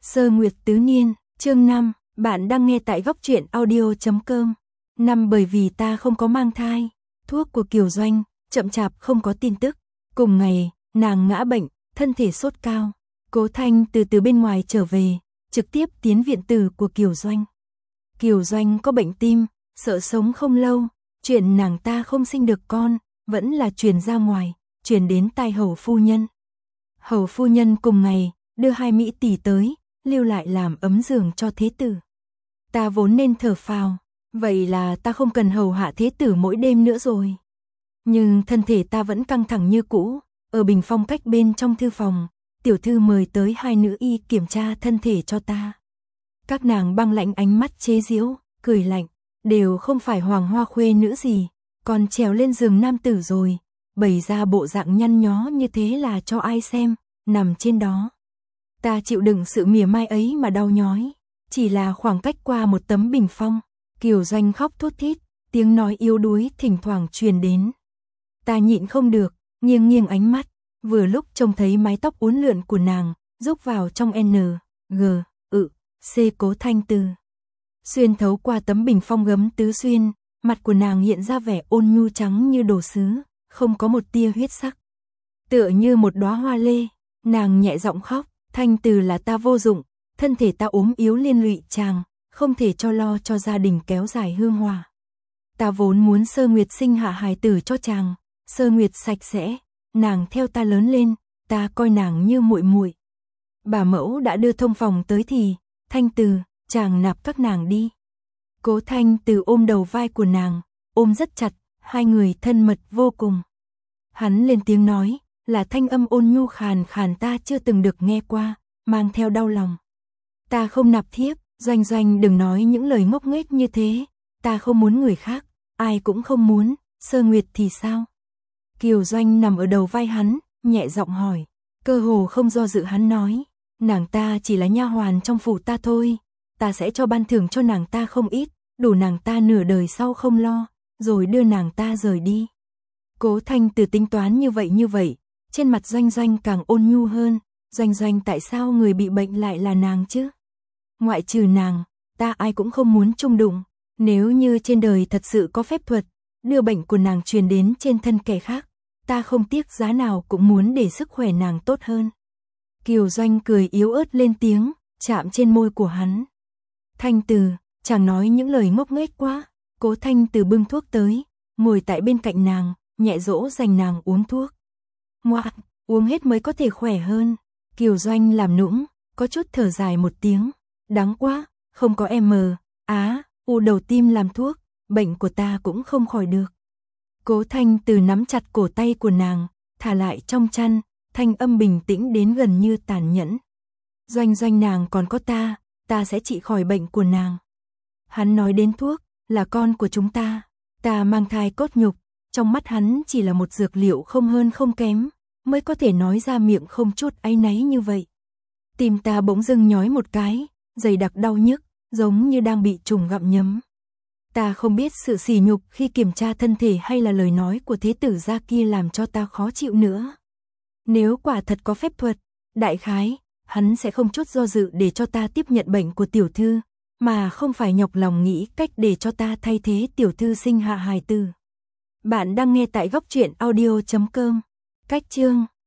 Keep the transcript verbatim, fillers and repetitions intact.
Sơ Nguyệt Tứ Niên, chương năm, bạn đang nghe tại góc truyện audio chấm com. Năm bởi vì ta không có mang thai, thuốc của Kiều Doanh, chậm chạp không có tin tức. Cùng ngày, nàng ngã bệnh, thân thể sốt cao. Cố Thanh từ từ bên ngoài trở về, trực tiếp tiến viện tử của Kiều Doanh. Kiều Doanh có bệnh tim, sợ sống không lâu, chuyện nàng ta không sinh được con, vẫn là truyền ra ngoài, truyền đến tai Hầu phu nhân. Hầu phu nhân cùng ngày, đưa hai mỹ tỷ tới, lưu lại làm ấm giường cho thế tử. Ta vốn nên thở phào, vậy là ta không cần hầu hạ thế tử mỗi đêm nữa rồi. Nhưng thân thể ta vẫn căng thẳng như cũ, ở bình phong cách bên trong thư phòng, tiểu thư mời tới hai nữ y kiểm tra thân thể cho ta. Các nàng băng lãnh ánh mắt chế giễu, cười lạnh, đều không phải hoàng hoa khuê nữ gì, còn trèo lên giường nam tử rồi, bày ra bộ dạng nhăn nhó như thế là cho ai xem, nằm trên đó. Ta chịu đựng sự mỉa mai ấy mà đau nhói, chỉ là khoảng cách qua một tấm bình phong, Kiều Doanh khóc thút thít, tiếng nói yếu đuối thỉnh thoảng truyền đến. Ta nhịn không được, nghiêng nghiêng ánh mắt, vừa lúc trông thấy mái tóc uốn lượn của nàng, rúc vào trong N, G, ự, C Cố Thanh Từ. Xuyên thấu qua tấm bình phong gấm tứ xuyên, mặt của nàng hiện ra vẻ ôn nhu trắng như đồ sứ, không có một tia huyết sắc. Tựa như một đóa hoa lê, nàng nhẹ giọng khóc, Thanh Từ là ta vô dụng, thân thể ta ốm yếu liên lụy chàng, không thể cho lo cho gia đình kéo dài hương hòa. Ta vốn muốn Sơ Nguyệt sinh hạ hài tử cho chàng, Sơ Nguyệt sạch sẽ, nàng theo ta lớn lên, ta coi nàng như muội muội. Bà mẫu đã đưa thông phòng tới thì, Thanh Từ, chàng nạp các nàng đi. Cố Thanh Từ ôm đầu vai của nàng, ôm rất chặt, hai người thân mật vô cùng. Hắn lên tiếng nói, là thanh âm ôn nhu khàn khàn ta chưa từng được nghe qua, mang theo đau lòng. Ta không nạp thiếp, Doanh Doanh đừng nói những lời ngốc nghếch như thế, ta không muốn người khác, ai cũng không muốn, Sơ Nguyệt thì sao? Kiều Doanh nằm ở đầu vai hắn, nhẹ giọng hỏi, cơ hồ không do dự hắn nói, nàng ta chỉ là nha hoàn trong phủ ta thôi, ta sẽ cho ban thưởng cho nàng ta không ít, đủ nàng ta nửa đời sau không lo, rồi đưa nàng ta rời đi. Cố Thanh Từ tính toán như vậy như vậy, trên mặt Doanh Doanh càng ôn nhu hơn, Doanh Doanh tại sao người bị bệnh lại là nàng chứ? Ngoại trừ nàng, ta ai cũng không muốn chung đụng, nếu như trên đời thật sự có phép thuật, đưa bệnh của nàng truyền đến trên thân kẻ khác, ta không tiếc giá nào cũng muốn để sức khỏe nàng tốt hơn. Kiều Doanh cười yếu ớt lên tiếng, chạm trên môi của hắn. Thanh Từ, chàng nói những lời ngốc nghếch quá. Cố Thanh Từ bưng thuốc tới, ngồi tại bên cạnh nàng, nhẹ dỗ dành nàng uống thuốc. Ngoạ, uống hết mới có thể khỏe hơn. Kiều Doanh làm nũng, có chút thở dài một tiếng. Đáng quá, không có M, á, u đầu tim làm thuốc, bệnh của ta cũng không khỏi được. Cố Thanh Từ nắm chặt cổ tay của nàng, thả lại trong chăn, thanh âm bình tĩnh đến gần như tàn nhẫn. Doanh Doanh nàng còn có ta, ta sẽ trị khỏi bệnh của nàng. Hắn nói đến thuốc, là con của chúng ta, ta mang thai cốt nhục, trong mắt hắn chỉ là một dược liệu không hơn không kém, mới có thể nói ra miệng không chút áy náy như vậy. Tim ta bỗng dưng nhói một cái, dày đặc đau nhức, giống như đang bị trùng gặm nhấm. Ta không biết sự sỉ nhục khi kiểm tra thân thể hay là lời nói của thế tử gia kia làm cho ta khó chịu nữa. Nếu quả thật có phép thuật, đại khái, hắn sẽ không chút do dự để cho ta tiếp nhận bệnh của tiểu thư, mà không phải nhọc lòng nghĩ cách để cho ta thay thế tiểu thư sinh hạ hài tử. Bạn đang nghe tại góc truyện audio chấm com. Cách chương